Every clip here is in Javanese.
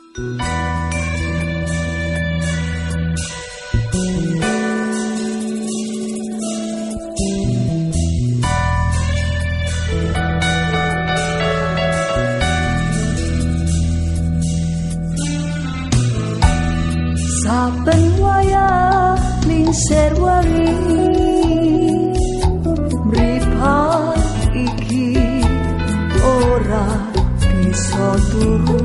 Saben wayah lingsir wangi mripat iki ora bisa turu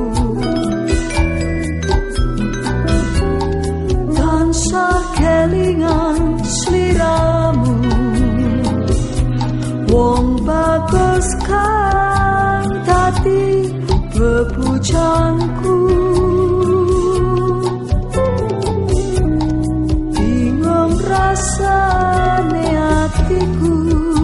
tansah kelingan sliramu wong bagus kang dadi bebujanku rasane atiku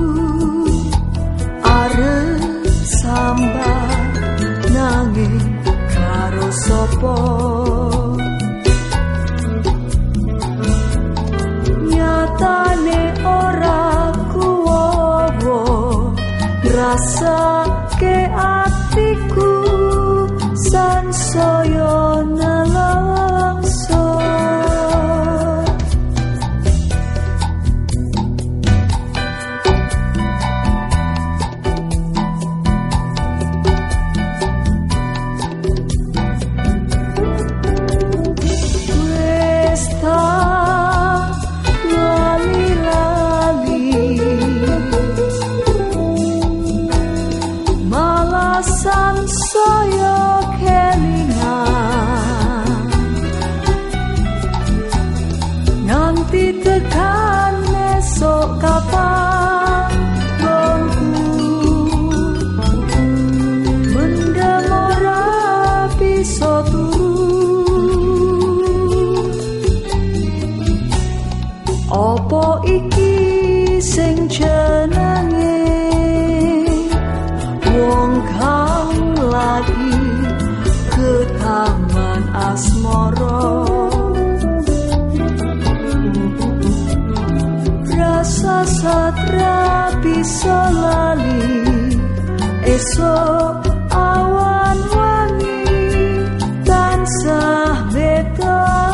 arep sambat nanging karo sapa nyatane ora kuwowo rasake atiku sansaya nelongso sansaya kelingan nganti tekan esok kapan mendem ora bisa turu apa iki sing jenenge wong kang lagi ke taman asmara rasa satra bisa lali esok awan wangi tansah beda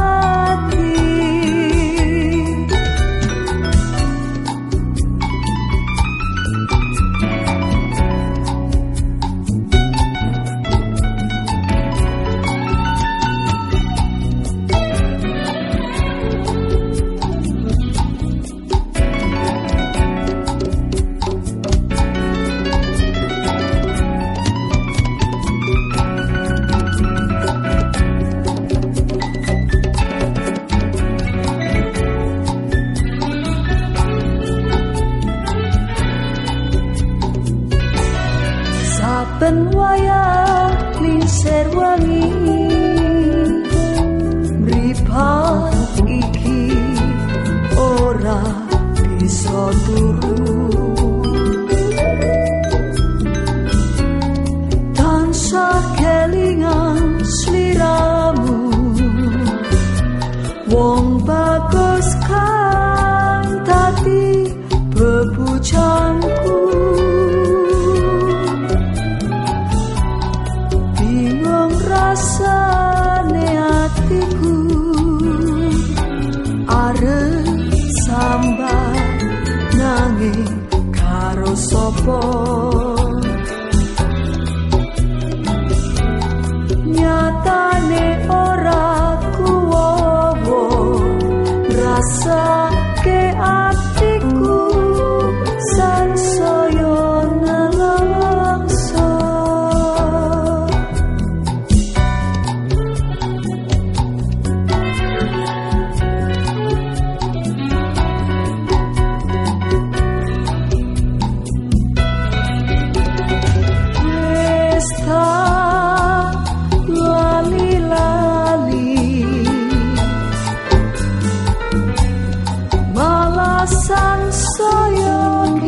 saben wayah lingsir wangi mripat iki ora bisa turu tansah kelingan sliramu wong bagus kang dadi bebujanku rasane atiku arep sambat nanging karo sapa nyatane ora kuwowo rasake atiku sansaya nelongso sansaya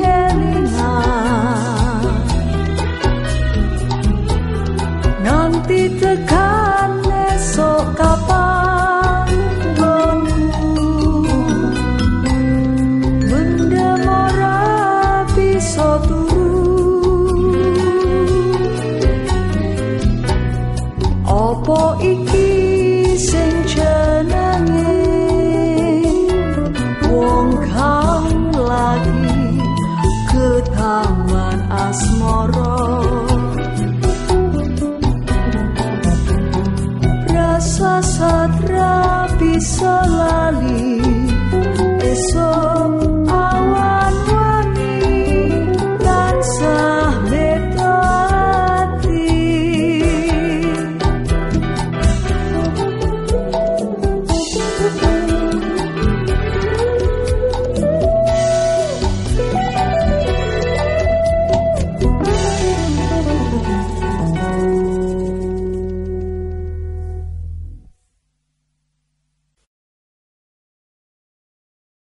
kelingan nganti tekan esok kapan mendem ora bisa turu Opo iki sing jenenge wong kang lagi ke taman asmara. Rasa satra bisa